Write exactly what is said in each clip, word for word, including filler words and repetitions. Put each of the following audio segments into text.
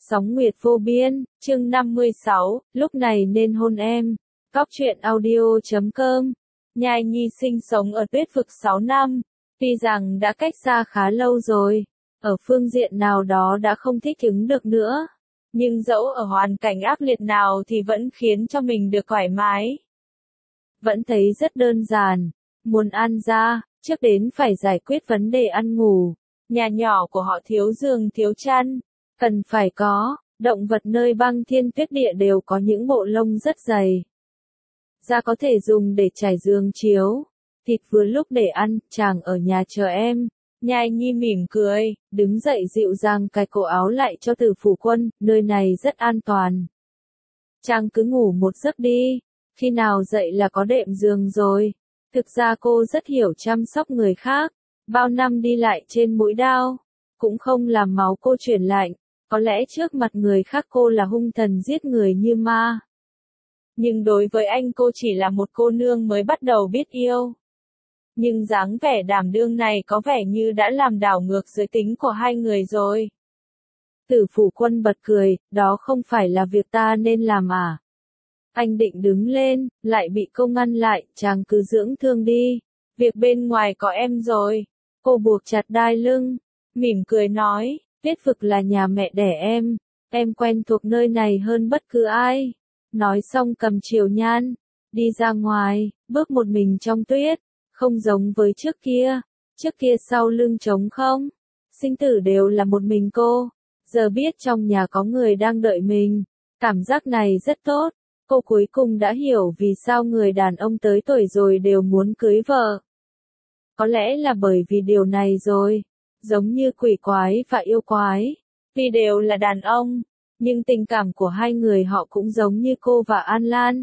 Sóng nguyệt vô biên, chương năm mươi sáu, lúc này nên hôn em. Góc truyện audio chấm com. Nhai Nhi sinh sống ở Tuyết Vực sáu năm, tuy rằng đã cách xa khá lâu rồi, ở phương diện nào đó đã không thích ứng được nữa, nhưng dẫu ở hoàn cảnh ác liệt nào thì vẫn khiến cho mình được thoải mái. Vẫn thấy rất đơn giản, muốn ăn ra, trước đến phải giải quyết vấn đề ăn ngủ. Nhà nhỏ của họ thiếu giường thiếu chăn, cần phải có, động vật nơi băng thiên tuyết địa đều có những bộ lông rất dày. Da có thể dùng để trải giường chiếu, thịt vừa lúc để ăn, chàng ở nhà chờ em. Nhai Nhi mỉm cười, đứng dậy dịu dàng cài cổ áo lại cho Tử Phủ Quân, nơi này rất an toàn. Chàng cứ ngủ một giấc đi, khi nào dậy là có đệm giường rồi. Thực ra cô rất hiểu chăm sóc người khác, bao năm đi lại trên mũi đao, cũng không làm máu cô chuyển lạnh, có lẽ trước mặt người khác cô là hung thần giết người như ma. Nhưng đối với anh cô chỉ là một cô nương mới bắt đầu biết yêu. Nhưng dáng vẻ đảm đương này có vẻ như đã làm đảo ngược giới tính của hai người rồi. Tử Phủ Quân bật cười, đó không phải là việc ta nên làm à? Anh định đứng lên, lại bị cô ngăn lại, chàng cứ dưỡng thương đi, việc bên ngoài có em rồi. Cô buộc chặt đai lưng, mỉm cười nói, Tuyết Vực là nhà mẹ đẻ em, em quen thuộc nơi này hơn bất cứ ai. Nói xong cầm chiều nhan, đi ra ngoài, bước một mình trong tuyết, không giống với trước kia, trước kia sau lưng trống không, sinh tử đều là một mình cô, giờ biết trong nhà có người đang đợi mình, cảm giác này rất tốt, cô cuối cùng đã hiểu vì sao người đàn ông tới tuổi rồi đều muốn cưới vợ. Có lẽ là bởi vì điều này rồi, giống như quỷ quái và yêu quái, tuy đều là đàn ông, nhưng tình cảm của hai người họ cũng giống như cô và An Lan.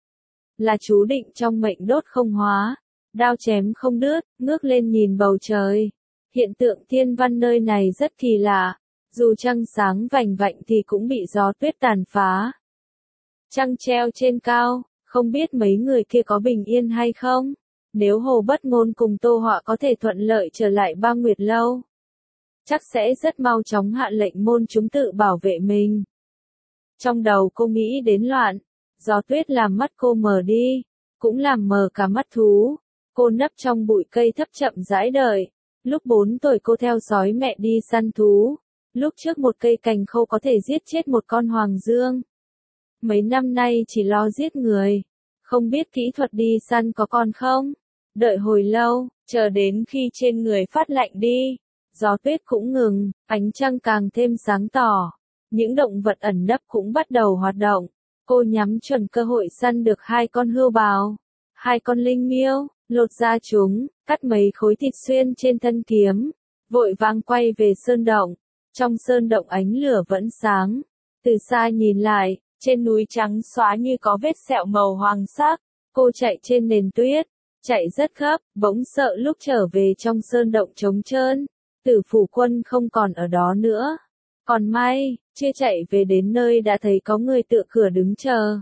Là chú định trong mệnh đốt không hóa, đao chém không đứt, ngước lên nhìn bầu trời. Hiện tượng thiên văn nơi này rất kỳ lạ, dù trăng sáng vành vạnh thì cũng bị gió tuyết tàn phá. Trăng treo trên cao, không biết mấy người kia có bình yên hay không? Nếu Hồ Bất Ngôn cùng Tô Họa có thể thuận lợi trở lại Ba Nguyệt Lâu, chắc sẽ rất mau chóng hạ lệnh môn chúng tự bảo vệ mình. Trong đầu cô nghĩ đến loạn, gió tuyết làm mắt cô mờ đi, cũng làm mờ cả mắt thú. Cô nấp trong bụi cây thấp chậm rãi đợi. Lúc bốn tuổi cô theo sói mẹ đi săn thú. Lúc trước một cây cành khô có thể giết chết một con hoàng dương. Mấy năm nay chỉ lo giết người, không biết kỹ thuật đi săn có còn không. Đợi hồi lâu, chờ đến khi trên người phát lạnh đi, gió tuyết cũng ngừng, ánh trăng càng thêm sáng tỏ. Những động vật ẩn nấp cũng bắt đầu hoạt động. Cô nhắm chuẩn cơ hội săn được hai con hươu bào, hai con linh miêu, lột ra chúng, cắt mấy khối thịt xuyên trên thân kiếm, vội vàng quay về sơn động. Trong sơn động ánh lửa vẫn sáng. Từ xa nhìn lại, trên núi trắng xóa như có vết sẹo màu hoàng sắc. Cô chạy trên nền tuyết, chạy rất gấp, bỗng sợ lúc trở về trong sơn động trống trơn, Tử Phủ Quân không còn ở đó nữa. Còn may, chưa chạy về đến nơi đã thấy có người tựa cửa đứng chờ.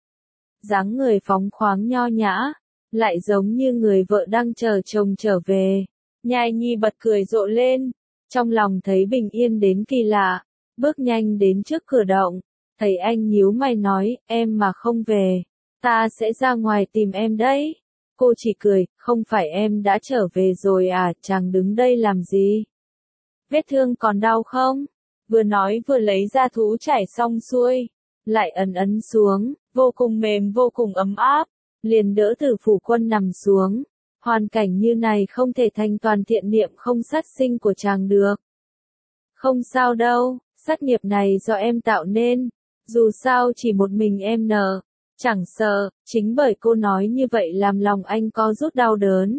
Dáng người phóng khoáng nho nhã, lại giống như người vợ đang chờ chồng trở về. Nhai Nhi bật cười rộ lên, trong lòng thấy bình yên đến kỳ lạ, bước nhanh đến trước cửa động, thấy anh nhíu mày nói, em mà không về, ta sẽ ra ngoài tìm em đấy. Cô chỉ cười, không phải em đã trở về rồi à, chàng đứng đây làm gì? Vết thương còn đau không? Vừa nói vừa lấy ra thú trải xong xuôi, lại ấn ấn xuống, vô cùng mềm vô cùng ấm áp, liền đỡ Tử Phủ Quân nằm xuống. Hoàn cảnh như này không thể thành toàn thiện niệm không sát sinh của chàng được. Không sao đâu, sát nghiệp này do em tạo nên, dù sao chỉ một mình em nợ, chẳng sợ, chính bởi cô nói như vậy làm lòng anh co rút đau đớn.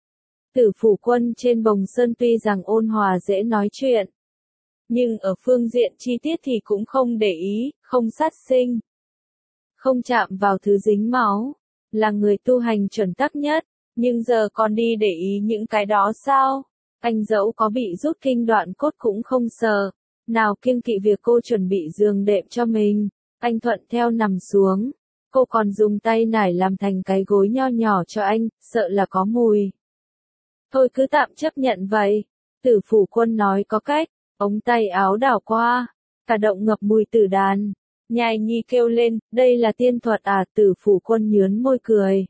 Tử Phủ Quân trên bồng sơn tuy rằng ôn hòa dễ nói chuyện, nhưng ở phương diện chi tiết thì cũng không để ý, không sát sinh, không chạm vào thứ dính máu, là người tu hành chuẩn tắc nhất, nhưng giờ còn đi để ý những cái đó sao? Anh dẫu có bị rút kinh đoạn cốt cũng không sợ, nào kiêng kỵ việc cô chuẩn bị giường đệm cho mình, anh thuận theo nằm xuống, cô còn dùng tay nải làm thành cái gối nho nhỏ cho anh, sợ là có mùi. Thôi cứ tạm chấp nhận vậy, Tử Phủ Quân nói có cách. Ống tay áo đảo qua, cả động ngập mùi tử đàn. Nhai Nhi kêu lên, đây là tiên thuật à? Tử Phủ Quân nhướn môi cười.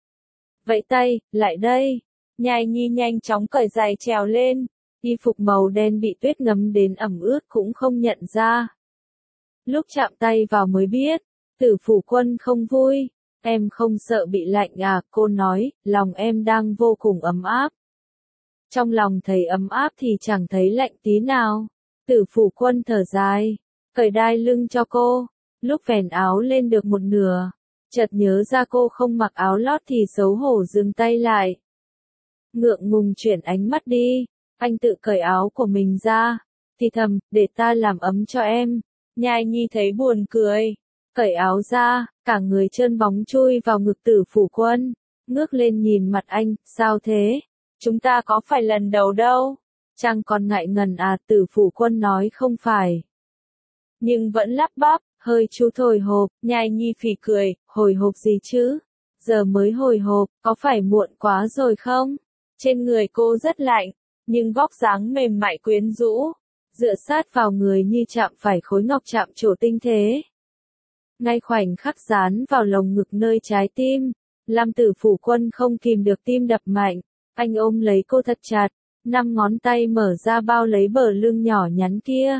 Vẫy tay, lại đây. Nhai Nhi nhanh chóng cởi giày trèo lên. Y phục màu đen bị tuyết ngấm đến ẩm ướt cũng không nhận ra. Lúc chạm tay vào mới biết, Tử Phủ Quân không vui. Em không sợ bị lạnh à? Cô nói, lòng em đang vô cùng ấm áp. Trong lòng thấy ấm áp thì chẳng thấy lạnh tí nào. Tử Phủ Quân thở dài, cởi đai lưng cho cô. Lúc vén áo lên được một nửa, chợt nhớ ra cô không mặc áo lót thì xấu hổ dừng tay lại. Ngượng ngùng chuyển ánh mắt đi, anh tự cởi áo của mình ra, thì thầm, để ta làm ấm cho em. Nhai Nhi thấy buồn cười, cởi áo ra, cả người trơn bóng chui vào ngực Tử Phủ Quân, ngước lên nhìn mặt anh, sao thế? Chúng ta có phải lần đầu đâu? Chàng còn ngại ngần à? Tử Phủ Quân nói không phải. Nhưng vẫn lắp bắp, hơi chú hồi hộp. Nhai Nhi phì cười, hồi hộp gì chứ? Giờ mới hồi hộp, có phải muộn quá rồi không? Trên người cô rất lạnh, nhưng vóc dáng mềm mại quyến rũ, dựa sát vào người như chạm phải khối ngọc chạm trổ tinh thế. Ngay khoảnh khắc dán vào lồng ngực nơi trái tim, làm Tử Phủ Quân không kìm được tim đập mạnh. Anh ôm lấy cô thật chặt, năm ngón tay mở ra bao lấy bờ lưng nhỏ nhắn kia.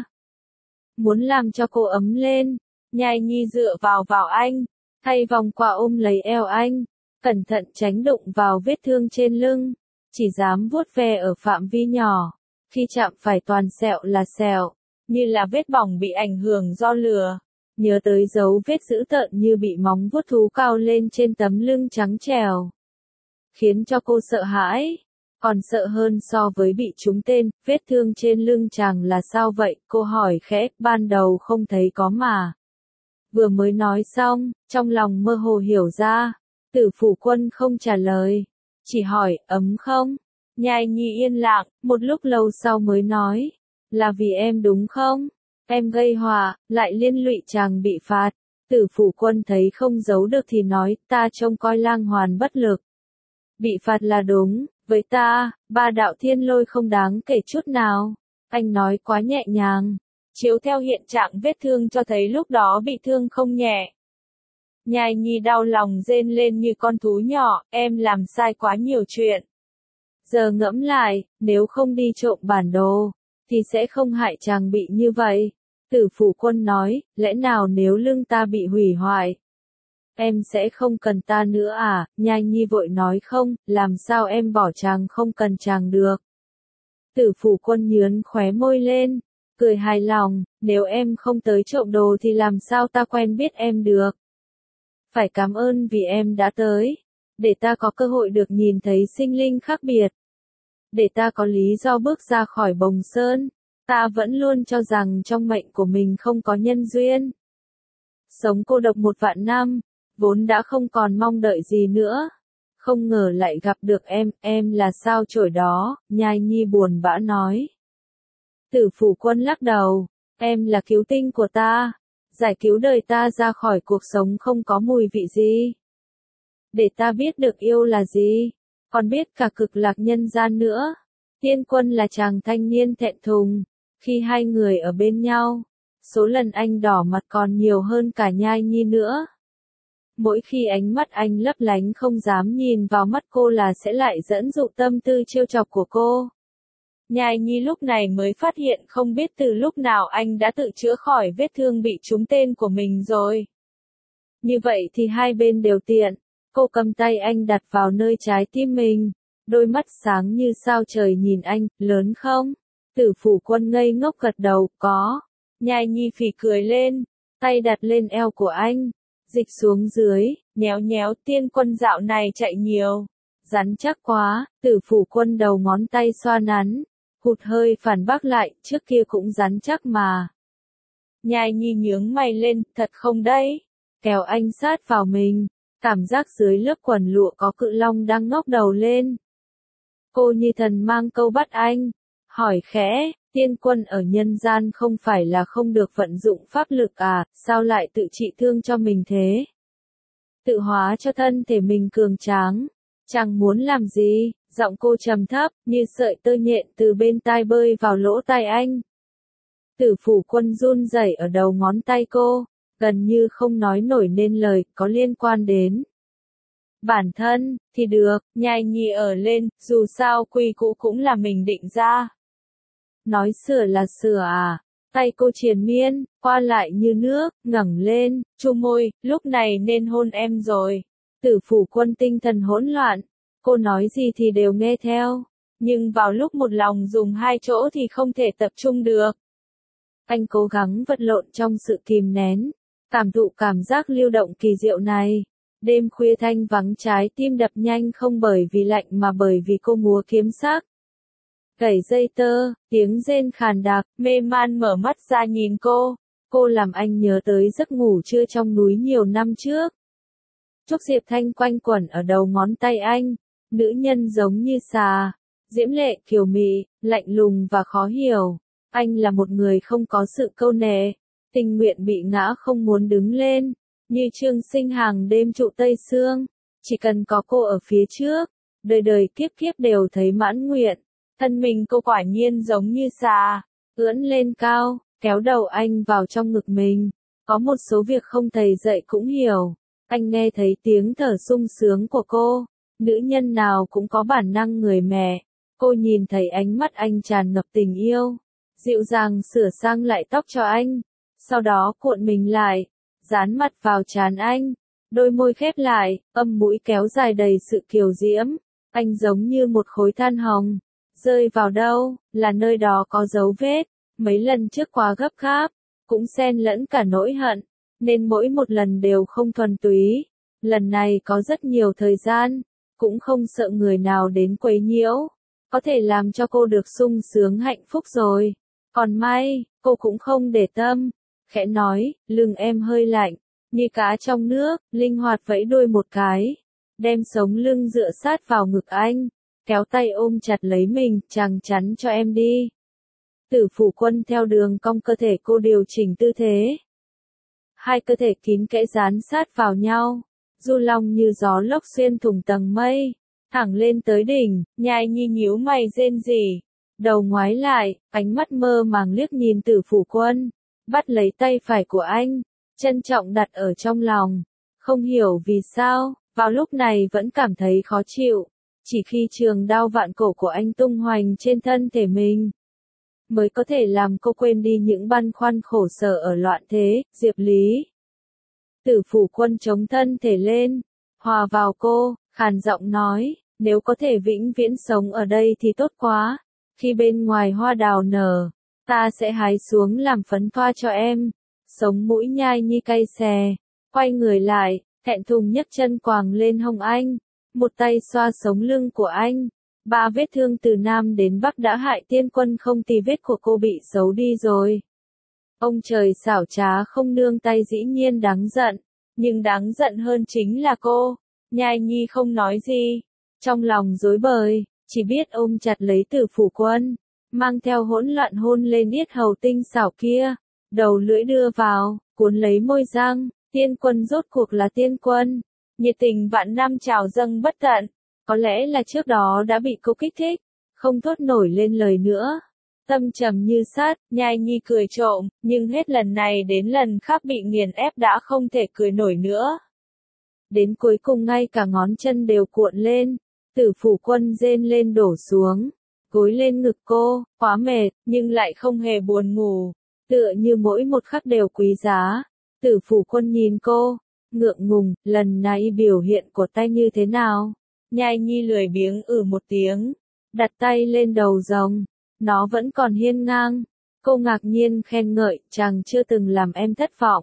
Muốn làm cho cô ấm lên, Nhai Nhi dựa vào vào anh, thay vòng qua ôm lấy eo anh, cẩn thận tránh đụng vào vết thương trên lưng, chỉ dám vuốt ve ở phạm vi nhỏ, khi chạm phải toàn sẹo là sẹo, như là vết bỏng bị ảnh hưởng do lửa. Nhớ tới dấu vết dữ tợn như bị móng vuốt thú cao lên trên tấm lưng trắng trẻo, khiến cho cô sợ hãi. Còn sợ hơn so với bị trúng tên, vết thương trên lưng chàng là sao vậy? Cô hỏi khẽ, ban đầu không thấy có mà. Vừa mới nói xong, trong lòng mơ hồ hiểu ra. Tử Phủ Quân không trả lời, chỉ hỏi, ấm không? Nhai Nhi yên lặng, một lúc lâu sau mới nói, là vì em đúng không? Em gây họa, lại liên lụy chàng bị phạt. Tử Phủ Quân thấy không giấu được thì nói, ta trông coi Lang Hoàn bất lực. Bị phạt là đúng, với ta, ba đạo thiên lôi không đáng kể chút nào. Anh nói quá nhẹ nhàng, chiếu theo hiện trạng vết thương cho thấy lúc đó bị thương không nhẹ. Nhai Nhi đau lòng rên lên như con thú nhỏ, em làm sai quá nhiều chuyện. Giờ ngẫm lại, nếu không đi trộm bản đồ, thì sẽ không hại chàng bị như vậy. Tử Phủ Quân nói, lẽ nào nếu lưng ta bị hủy hoại, em sẽ không cần ta nữa à? Nhai Nhi vội nói không, làm sao em bỏ chàng không cần chàng được. Tử Phủ Quân nhướn khóe môi lên, cười hài lòng, nếu em không tới trộm đồ thì làm sao ta quen biết em được. Phải cảm ơn vì em đã tới, để ta có cơ hội được nhìn thấy sinh linh khác biệt. Để ta có lý do bước ra khỏi Bồng Sơn, ta vẫn luôn cho rằng trong mệnh của mình không có nhân duyên. Sống cô độc một vạn năm, vốn đã không còn mong đợi gì nữa. Không ngờ lại gặp được em, em là sao chổi đó, Nhai Nhi buồn bã nói. Tử Phủ Quân lắc đầu, em là cứu tinh của ta, giải cứu đời ta ra khỏi cuộc sống không có mùi vị gì. Để ta biết được yêu là gì, còn biết cả cực lạc nhân gian nữa. Tiên Quân là chàng thanh niên thẹn thùng, khi hai người ở bên nhau, số lần anh đỏ mặt còn nhiều hơn cả Nhai Nhi nữa. Mỗi khi ánh mắt anh lấp lánh không dám nhìn vào mắt cô là sẽ lại dẫn dụ tâm tư trêu chọc của cô. Nhai Nhi lúc này mới phát hiện không biết từ lúc nào anh đã tự chữa khỏi vết thương bị trúng tên của mình rồi. Như vậy thì hai bên đều tiện. Cô cầm tay anh đặt vào nơi trái tim mình, đôi mắt sáng như sao trời nhìn anh, lớn không? Tử Phủ Quân ngây ngốc gật đầu, có. Nhai Nhi phì cười lên, tay đặt lên eo của anh, dịch xuống dưới, nhéo nhéo. Tiên Quân dạo này chạy nhiều, rắn chắc quá. Tử Phủ Quân đầu ngón tay xoa nắn, hụt hơi phản bác lại, trước kia cũng rắn chắc mà. Nhai Nhi nhướng mày lên, thật không đấy? Kéo anh sát vào mình, cảm giác dưới lớp quần lụa có cự long đang ngóc đầu lên. Cô như thần mang câu bắt anh, hỏi khẽ, Tiên Quân ở nhân gian không phải là không được vận dụng pháp lực à, sao lại tự trị thương cho mình thế? Tự hóa cho thân thể mình cường tráng, chẳng muốn làm gì? Giọng cô trầm thấp, như sợi tơ nhện từ bên tai bơi vào lỗ tai anh. Tử Phủ Quân run rẩy ở đầu ngón tay cô, gần như không nói nổi nên lời, có liên quan đến bản thân, thì được, nhai nhi ở lên, dù sao quy cũ cũng là mình định ra. Nói sửa là sửa à, tay cô triền miên, qua lại như nước, ngẩng lên, chu môi, lúc này nên hôn em rồi. Tử Phủ Quân tinh thần hỗn loạn, cô nói gì thì đều nghe theo, nhưng vào lúc một lòng dùng hai chỗ thì không thể tập trung được. Anh cố gắng vật lộn trong sự kìm nén, cảm thụ cảm giác lưu động kỳ diệu này. Đêm khuya thanh vắng, trái tim đập nhanh không bởi vì lạnh mà bởi vì cô múa kiếm sắc. Gảy dây tơ, tiếng rên khàn đặc, mê man mở mắt ra nhìn cô. Cô làm anh nhớ tới giấc ngủ trưa trong núi nhiều năm trước. Trúc Diệp Thanh quanh quẩn ở đầu ngón tay anh, nữ nhân giống như xà, diễm lệ kiều mị, lạnh lùng và khó hiểu. Anh là một người không có sự câu nệ, tình nguyện bị ngã không muốn đứng lên, như Trương Sinh hàng đêm trụ Tây Sương, chỉ cần có cô ở phía trước, đời đời kiếp kiếp đều thấy mãn nguyện. Thân mình cô quả nhiên giống như xà, ưỡn lên cao, kéo đầu anh vào trong ngực mình. Có một số việc không thầy dạy cũng hiểu. Anh nghe thấy tiếng thở sung sướng của cô. Nữ nhân nào cũng có bản năng người mẹ. Cô nhìn thấy ánh mắt anh tràn ngập tình yêu, dịu dàng sửa sang lại tóc cho anh, sau đó cuộn mình lại, dán mặt vào trán anh, đôi môi khép lại, âm mũi kéo dài đầy sự kiều diễm. Anh giống như một khối than hồng, rơi vào đâu, là nơi đó có dấu vết. Mấy lần trước quá gấp gáp, cũng xen lẫn cả nỗi hận, nên mỗi một lần đều không thuần túy. Lần này có rất nhiều thời gian, cũng không sợ người nào đến quấy nhiễu, có thể làm cho cô được sung sướng hạnh phúc rồi. Còn may, cô cũng không để tâm, khẽ nói, lưng em hơi lạnh, như cá trong nước, linh hoạt vẫy đuôi một cái, đem sống lưng dựa sát vào ngực anh, kéo tay ôm chặt lấy mình, chàng chắn cho em đi. Tử Phủ Quân theo đường cong cơ thể cô điều chỉnh tư thế. Hai cơ thể kín kẽ dán sát vào nhau, du long như gió lốc xuyên thủng tầng mây, thẳng lên tới đỉnh. Nhai nhi nhíu mày rên rỉ, đầu ngoái lại, ánh mắt mơ màng liếc nhìn Tử Phủ Quân, bắt lấy tay phải của anh, trân trọng đặt ở trong lòng. Không hiểu vì sao, vào lúc này vẫn cảm thấy khó chịu, chỉ khi trường đao vạn cổ của anh tung hoành trên thân thể mình, mới có thể làm cô quên đi những băn khoăn khổ sở ở loạn thế. Diệp Lý. Tử Phủ Quân chống thân thể lên, hòa vào cô, khàn giọng nói, nếu có thể vĩnh viễn sống ở đây thì tốt quá. Khi bên ngoài hoa đào nở, ta sẽ hái xuống làm phấn thoa cho em. Sống mũi nhai nhi cay xè, quay người lại, thẹn thùng nhấc chân quàng lên hông anh, một tay xoa sống lưng của anh. Ba vết thương từ Nam đến Bắc đã hại Tiên Quân không tì vết của cô bị xấu đi rồi. Ông trời xảo trá không nương tay dĩ nhiên đáng giận, nhưng đáng giận hơn chính là cô. Nhai nhi không nói gì, trong lòng rối bời, chỉ biết ôm chặt lấy Tử Phủ Quân, mang theo hỗn loạn hôn lên yết hầu tinh xảo kia, đầu lưỡi đưa vào, cuốn lấy môi răng. Tiên Quân rốt cuộc là Tiên Quân, nhiệt tình vạn năm trào dâng bất tận. Có lẽ là trước đó đã bị cô kích thích, không thốt nổi lên lời nữa. Tâm trầm như sắt, nhai nhi cười trộm, nhưng hết lần này đến lần khác bị nghiền ép đã không thể cười nổi nữa. Đến cuối cùng ngay cả ngón chân đều cuộn lên, Tử Phủ Quân rên lên đổ xuống, gối lên ngực cô, quá mệt, nhưng lại không hề buồn ngủ, tựa như mỗi một khắc đều quý giá. Tử Phủ Quân nhìn cô, ngượng ngùng, lần này biểu hiện của tay như thế nào? Nhai nhi lười biếng ử một tiếng, đặt tay lên đầu rồng, nó vẫn còn hiên ngang. Cô ngạc nhiên khen ngợi, chàng chưa từng làm em thất vọng.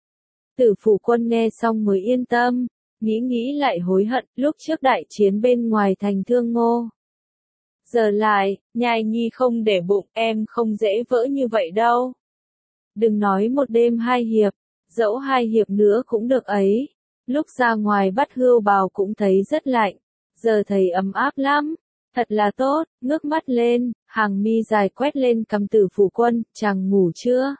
Tử Phủ Quân nghe xong mới yên tâm, nghĩ nghĩ lại hối hận, lúc trước đại chiến bên ngoài thành Thương Ngô. Giờ lại, nhai nhi không để bụng, em không dễ vỡ như vậy đâu. Đừng nói một đêm hai hiệp, dẫu hai hiệp nữa cũng được ấy. Lúc ra ngoài bắt hươu bào cũng thấy rất lạnh, giờ thấy ấm áp lắm, thật là tốt. Ngước mắt lên, hàng mi dài quét lên cằm Tử Phủ Quân, chàng ngủ chưa?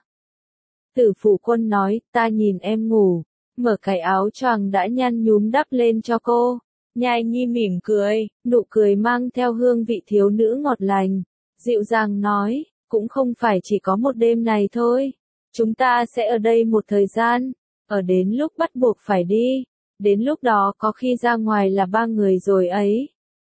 Tử Phủ Quân nói, ta nhìn em ngủ, mở cái áo choàng đã nhăn nhúm đắp lên cho cô. Nhai nhi mỉm cười, nụ cười mang theo hương vị thiếu nữ ngọt lành, dịu dàng nói, cũng không phải chỉ có một đêm này thôi. Chúng ta sẽ ở đây một thời gian, ở đến lúc bắt buộc phải đi, đến lúc đó có khi ra ngoài là ba người rồi ấy.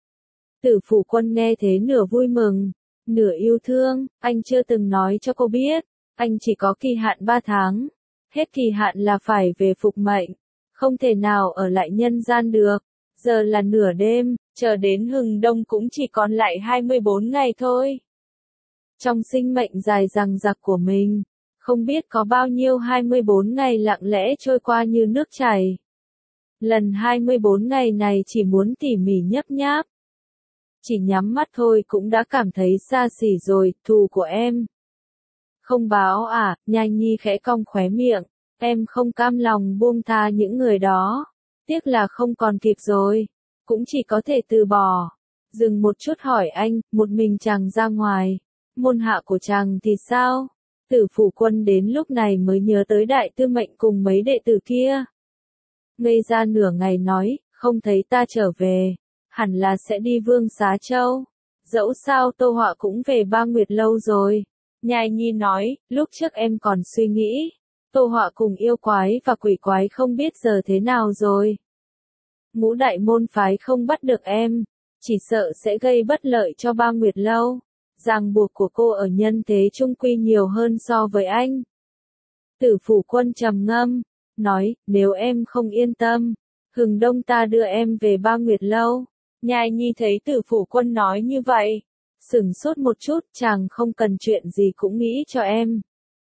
Tử Phủ Quân nghe thế nửa vui mừng, nửa yêu thương, anh chưa từng nói cho cô biết, anh chỉ có kỳ hạn ba tháng, hết kỳ hạn là phải về phục mệnh, không thể nào ở lại nhân gian được, giờ là nửa đêm, chờ đến hừng đông cũng chỉ còn lại hai mươi bốn ngày thôi. Trong sinh mệnh dài dằng dặc của mình, không biết có bao nhiêu hai mươi bốn ngày lặng lẽ trôi qua như nước chảy. Lần hai mươi bốn ngày này chỉ muốn tỉ mỉ nhấp nháp. Chỉ nhắm mắt thôi cũng đã cảm thấy xa xỉ rồi, thù của em. Không báo à, Nhai Nhi khẽ cong khóe miệng, em không cam lòng buông tha những người đó. Tiếc là không còn kịp rồi, cũng chỉ có thể từ bỏ. Dừng một chút hỏi anh, một mình chàng ra ngoài, môn hạ của chàng thì sao? Tử Phủ Quân đến lúc này mới nhớ tới Đại Tư Mệnh cùng mấy đệ tử kia. Ngây ra nửa ngày nói, không thấy ta trở về, hẳn là sẽ đi Vương Xá Châu. Dẫu sao Tô Họa cũng về Ba Nguyệt Lâu rồi. Nhai Nhi nói, lúc trước em còn suy nghĩ, Tô Họa cùng yêu quái và quỷ quái không biết giờ thế nào rồi. Ngũ đại môn phái không bắt được em, chỉ sợ sẽ gây bất lợi cho Ba Nguyệt Lâu. Ràng buộc của cô ở nhân thế trung quy nhiều hơn so với anh. Tử Phủ Quân trầm ngâm, nói, nếu em không yên tâm, hừng đông ta đưa em về Ba Nguyệt Lâu. Nhai Nhi thấy Tử Phủ Quân nói như vậy, sửng sốt một chút, chàng không cần chuyện gì cũng nghĩ cho em.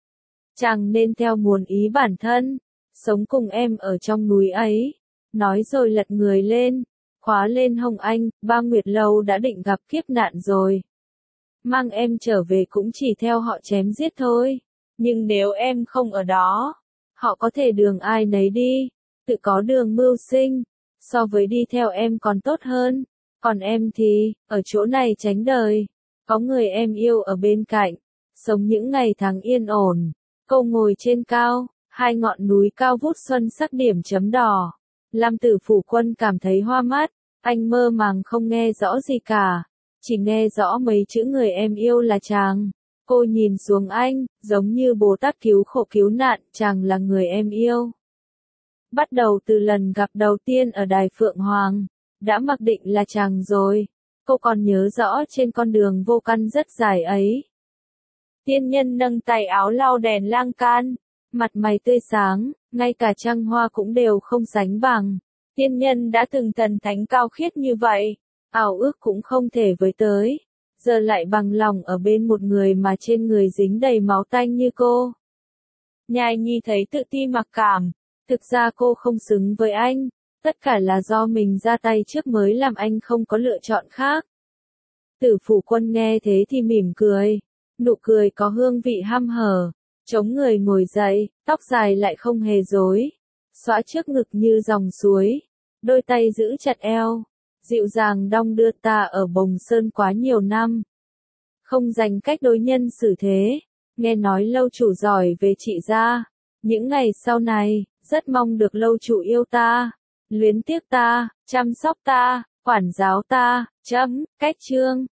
Chàng nên theo muốn ý bản thân, sống cùng em ở trong núi ấy. Nói rồi lật người lên, khóa lên hông anh, Ba Nguyệt Lâu đã định gặp kiếp nạn rồi. Mang em trở về cũng chỉ theo họ chém giết thôi. Nhưng nếu em không ở đó, họ có thể đường ai nấy đi, tự có đường mưu sinh, so với đi theo em còn tốt hơn. Còn em thì, ở chỗ này tránh đời, có người em yêu ở bên cạnh, sống những ngày tháng yên ổn. Câu ngồi trên cao, hai ngọn núi cao vút xuân sắc điểm chấm đỏ. Lam Tử Phủ Quân cảm thấy hoa mắt, anh mơ màng không nghe rõ gì cả, chỉ nghe rõ mấy chữ người em yêu là chàng. Cô nhìn xuống anh, giống như Bồ Tát cứu khổ cứu nạn, chàng là người em yêu. Bắt đầu từ lần gặp đầu tiên ở Đài Phượng Hoàng, đã mặc định là chàng rồi. Cô còn nhớ rõ trên con đường vô căn rất dài ấy. Tiên nhân nâng tay áo lau đèn lang can, mặt mày tươi sáng, ngay cả trăng hoa cũng đều không sánh bằng. Tiên nhân đã từng thần thánh cao khiết như vậy, ảo ước cũng không thể với tới. Giờ lại bằng lòng ở bên một người mà trên người dính đầy máu tanh như cô. Nhai Nhi thấy tự ti mặc cảm, thực ra cô không xứng với anh, tất cả là do mình ra tay trước mới làm anh không có lựa chọn khác. Tử Phủ Quân nghe thế thì mỉm cười, nụ cười có hương vị hăm hở, chống người ngồi dậy, tóc dài lại không hề rối, xõa trước ngực như dòng suối, đôi tay giữ chặt eo, dịu dàng đong đưa ta ở Bồng Sơn quá nhiều năm. Không dành cách đối nhân xử thế, nghe nói lâu chủ giỏi về trị gia, những ngày sau này, rất mong được lâu chủ yêu ta, luyến tiếc ta, chăm sóc ta, quản giáo ta, chấm, cách chương.